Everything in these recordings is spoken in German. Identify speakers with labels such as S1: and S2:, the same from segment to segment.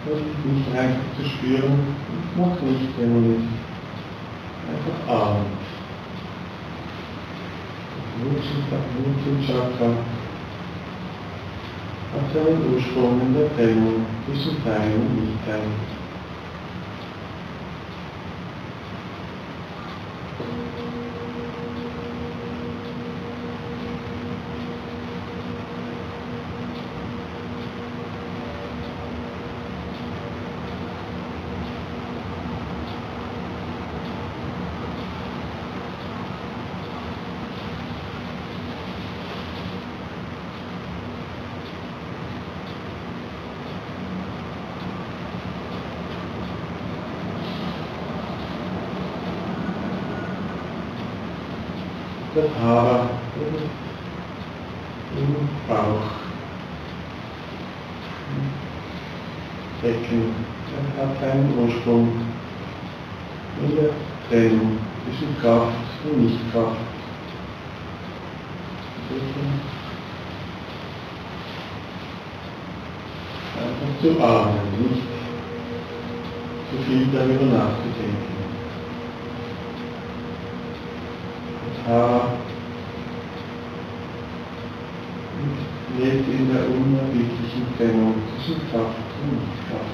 S1: Und nicht einfach zu spüren, noch nicht, wenn man nicht. Einfach atmen. Wurzelchakra hat seinen Ursprung in der Trennung zwischen Teil und Nicht-Teil. Das Haar im Bauch, Becken, hat seinen Ursprung in der Trennung zwischen Kraft und Nicht-Kraft. Einfach zu atmen, nicht zu viel darüber nachzudenken. Lebt in der unerbittlichen Trennung zwischen Kraft und Nicht-Kraft.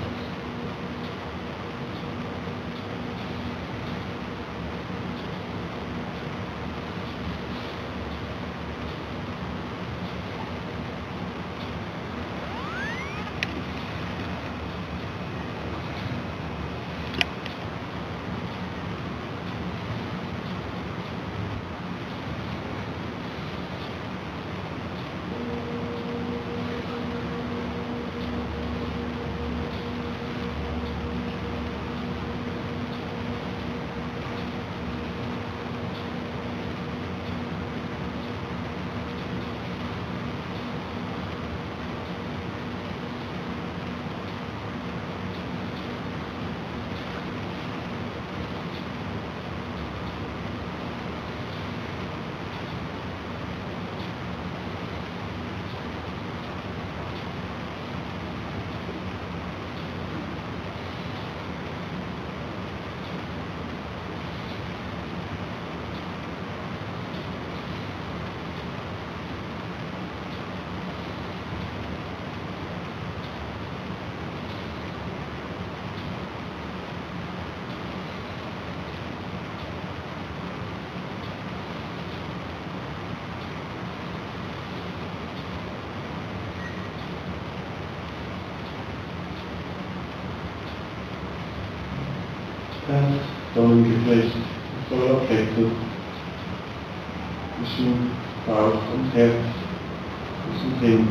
S1: Das Sonnengeflecht voller Fläche zwischen Bauch und Herz, zwischen Sinn,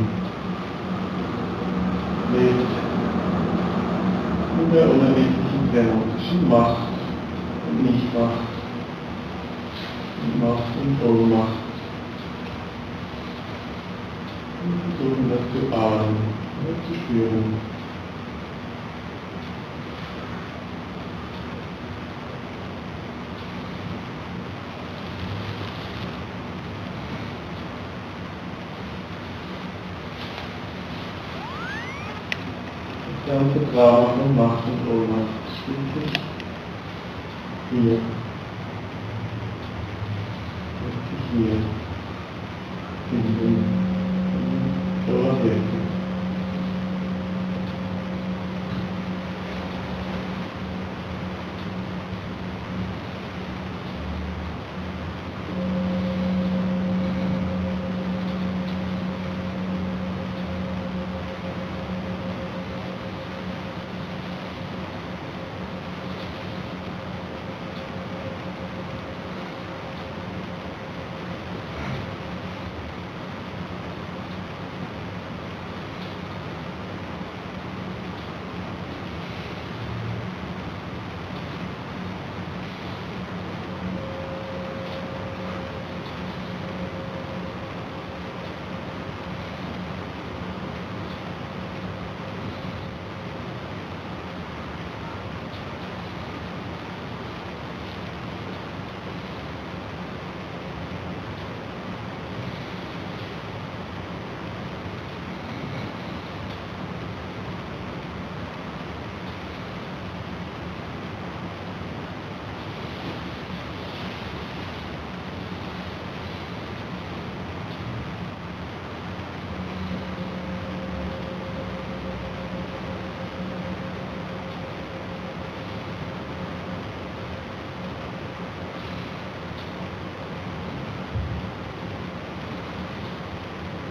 S1: lebt in der unerbittlichen Trennung zwischen Macht und Nichtmacht, Macht und Ohnmacht. Und versuchen das zu ahnen und zu spüren. Der Vertrauen von Macht und Ohnmacht spielt sich hier, in den Solarwelten.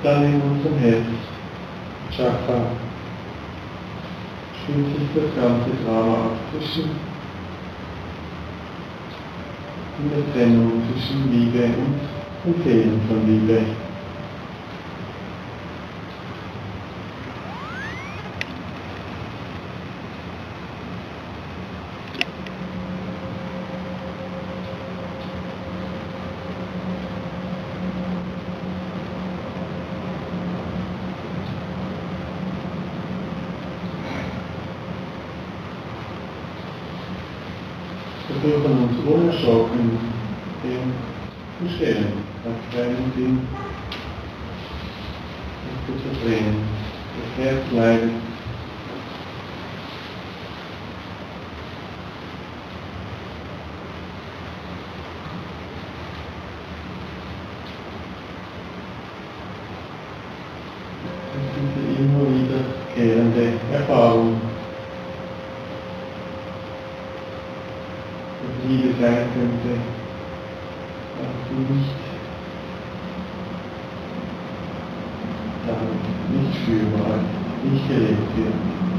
S1: dann in unserem Herzchakra spielt sich das ganze Drama ab zwischen in der Trennung zwischen Liebe und dem Fehlen von Liebe. Wir dürfen uns unerschrocken dem bestellen, auf keinen Sinn, das zu verdrehen. Das Herz leidet. Das ist diese immer wiederkehrende Erfahrung. Liebe sein könnte, dass nicht spürbar, nicht gelebt wird.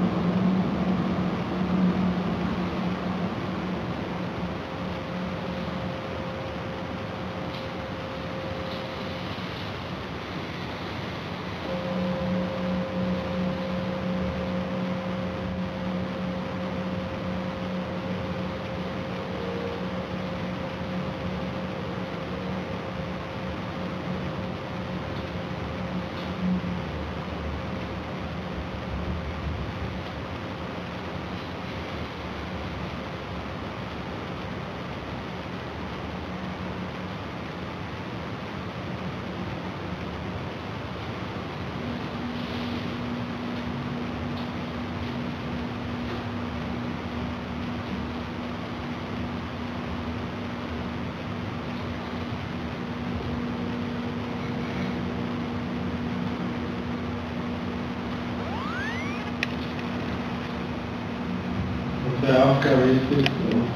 S1: Unsere Aufgabe ist es,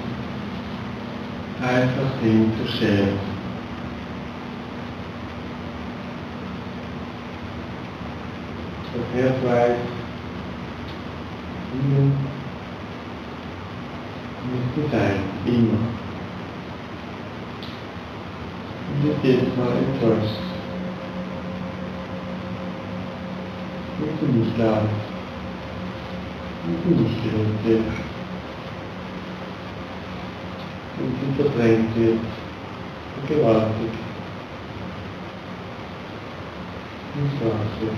S1: einfach hinzustellen. Das Herz weiß, Ihnen müsste sein, immer. Und ist jedes Mal enttäuscht. Müsste nicht laden. Müsste nicht geliebt werden. Und sie verdrängt wird, gewaltig, und schwarz wird.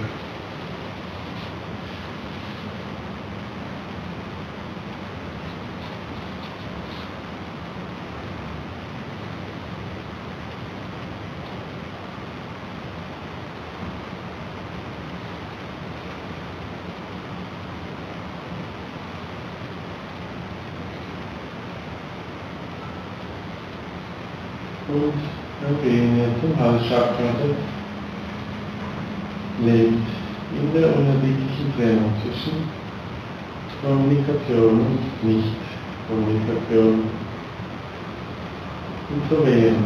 S1: Und dann gehen wir zum Halschakra, das lebt in der unerbittlichen Trennung zwischen Kommunikation und Nicht-Kommunikation und Verwehren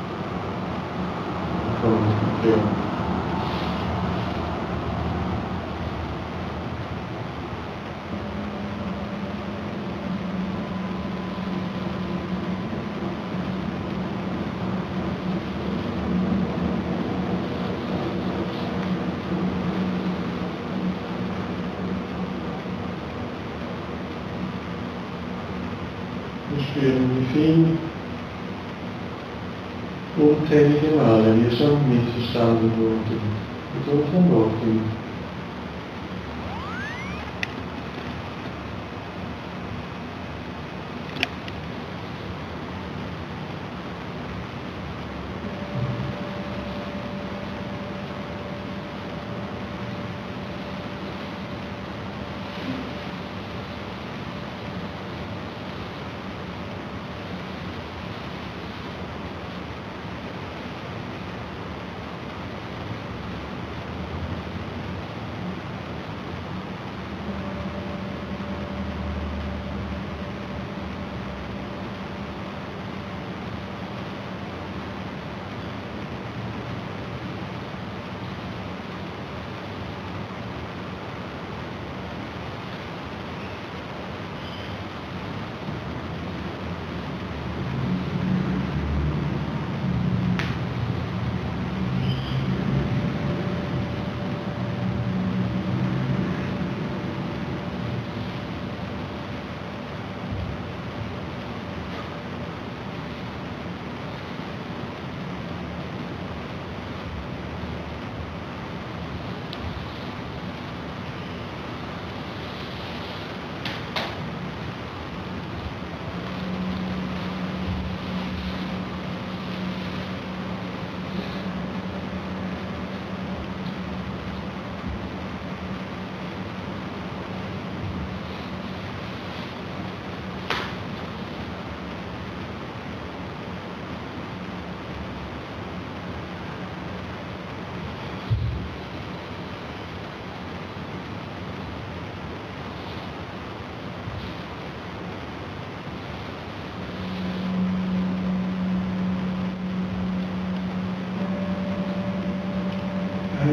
S1: der Kommunikation. Wir spüren, wie viel unzählige Male wir schon missverstanden wurden mit unseren Worten.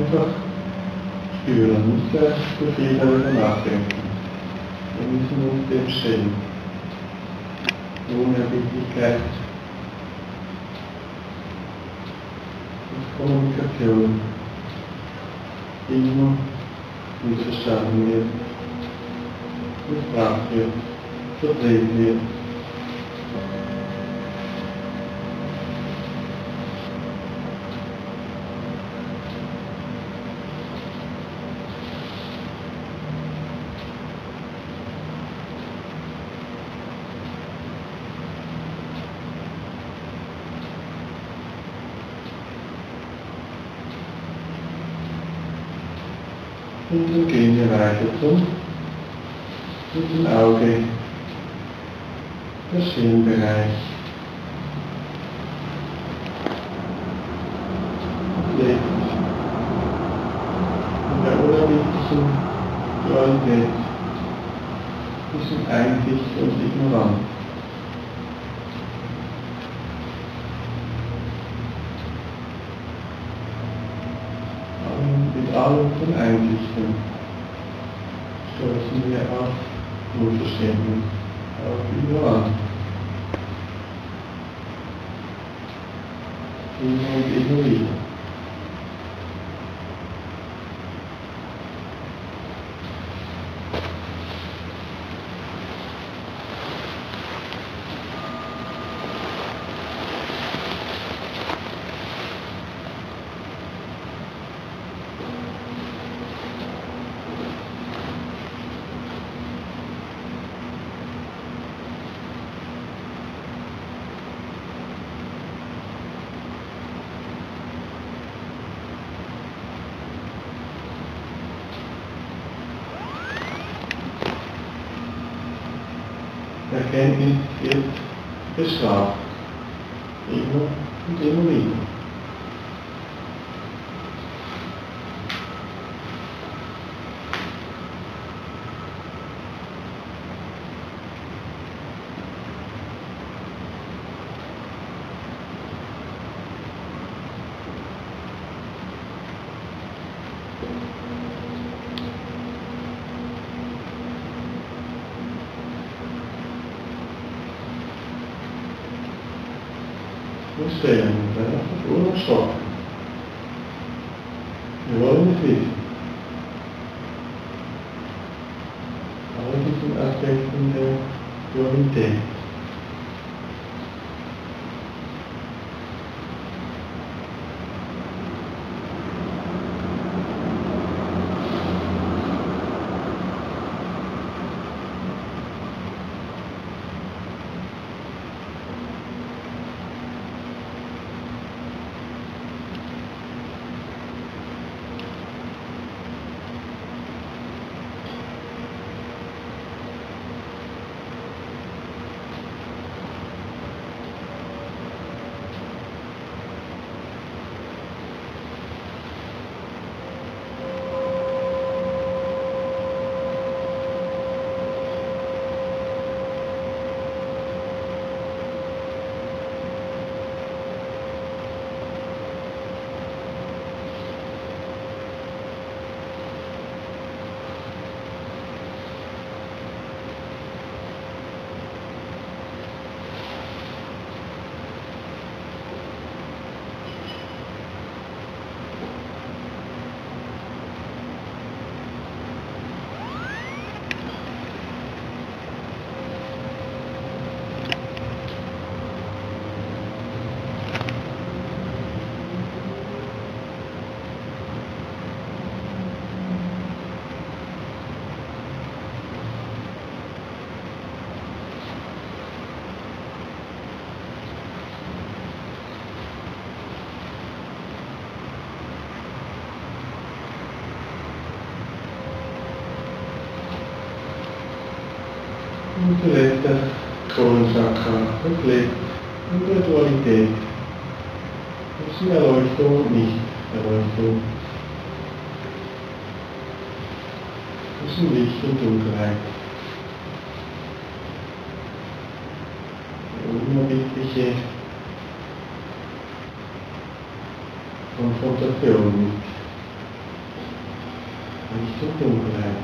S1: einfach spüren, nicht sehr zu viel darüber nachdenken. Wir müssen uns dem stellen. Ohne Wirklichkeit ist Kommunikation immer missverstanden wird, missbraucht wird, verdreht wird. Und dann gehen wir weiter mit dem Auge, der Stirnbereich. Und lebt in der unerbittlichen Dualität zwischen Einsicht und Ignoranz. Mit all unseren Einsichten stoßen wir auf Unverständnis, auf Ignoranz. Immer und immer wieder. Erkenntnis wird bestraft. Immer und immer wieder. Und stellen uns einfach unerschrocken. Wir wollen es wissen. All diesen Aspekten der Dualität. Und zuletzt das Kronenchakra, das lebt in der Dualität. Zwischen Erleuchtung und Nicht-Erleuchtung. Zwischen Licht und Dunkelheit. Die unerbittliche Konfrontation mit Licht und Dunkelheit.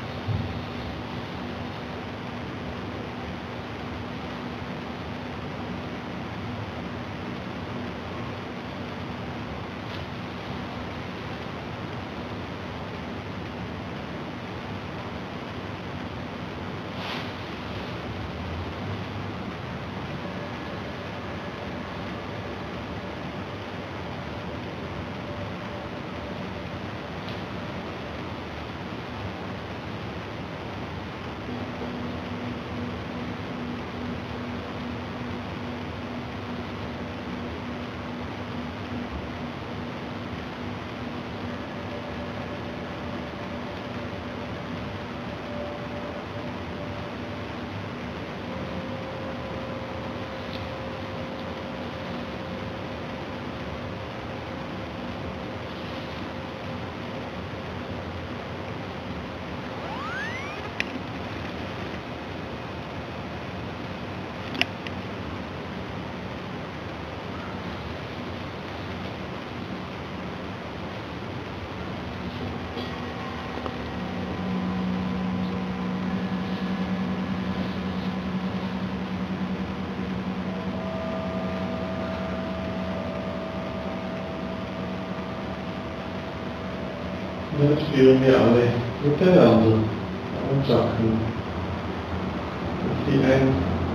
S1: Und dann spüren wir alle miteinander, alle Chakren, dass sie ein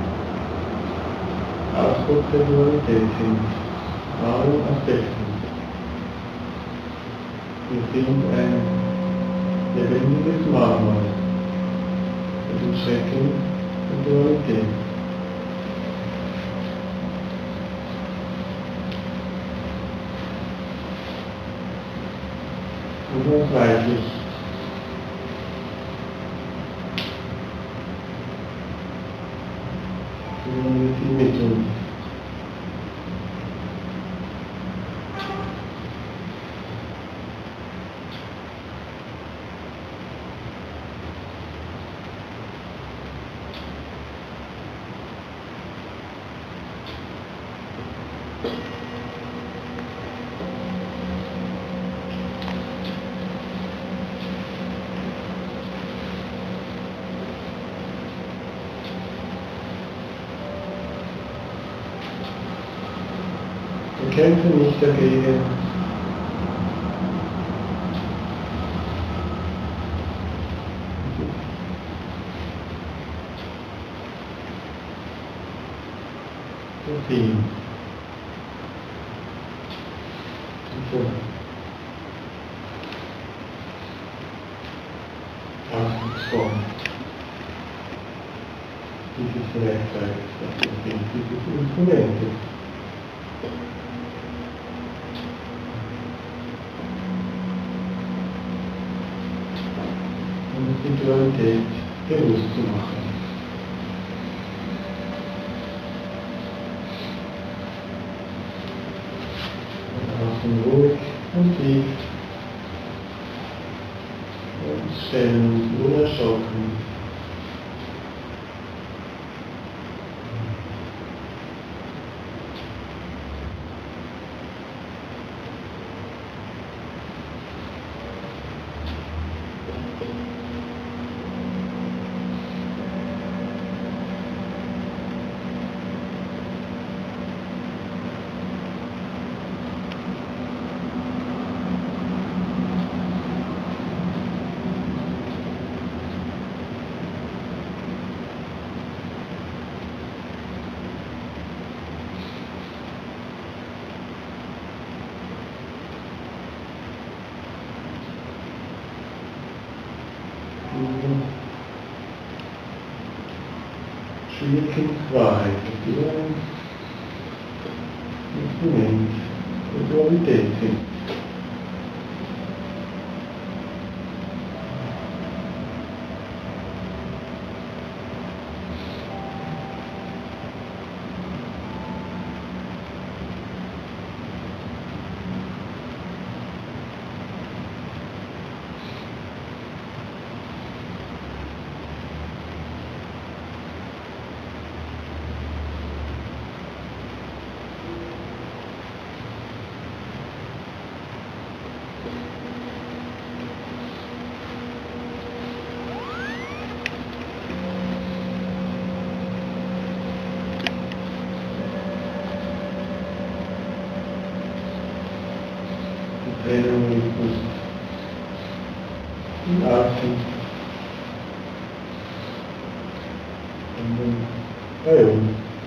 S1: Ausdruck der Dualität sind, allen Aspekten. Wir sind ein lebendiges Marmor, für den Schrecken der Dualität. Unausweichlich. Führen wir sie mit uns. Wir kämpfen nicht dagegen. Der Sinn. Ausdrucksform dieses Werkzeugs, das wir sind, dieses Instrumentes. Die Dualität bewusst zu machen. Und ruhig und tief und stellen uns unerschrocken. Schwierigen Wahrheit, dass wir ein Instrument der Dualität sind. Dehnungsrhythmus im Atem. Und dann bei uns.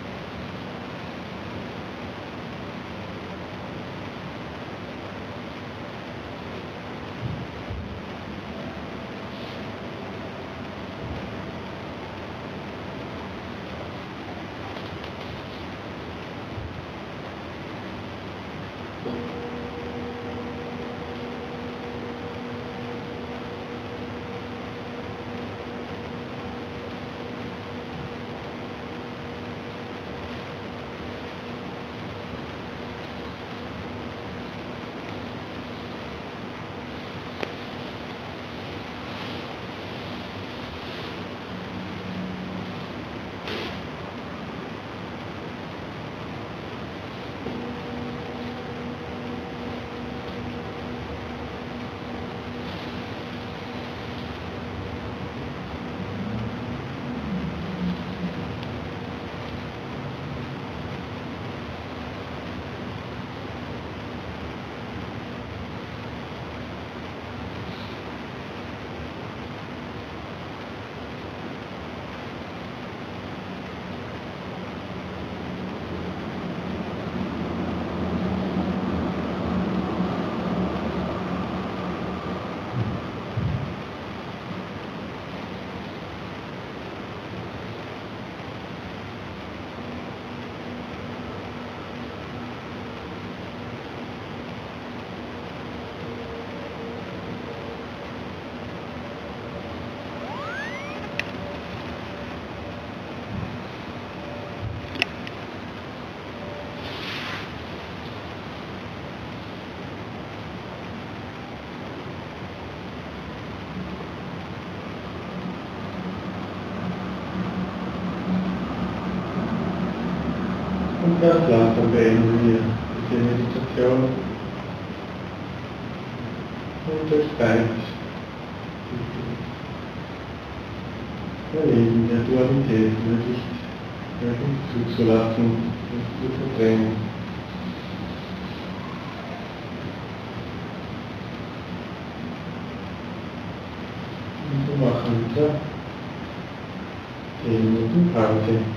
S1: Und ganz langsam beenden wir diese Meditation und es bleibt das Erleben der Dualität wirklich zuzulassen und zu verdrängen. Und wir machen wieder 10 Minuten Pause.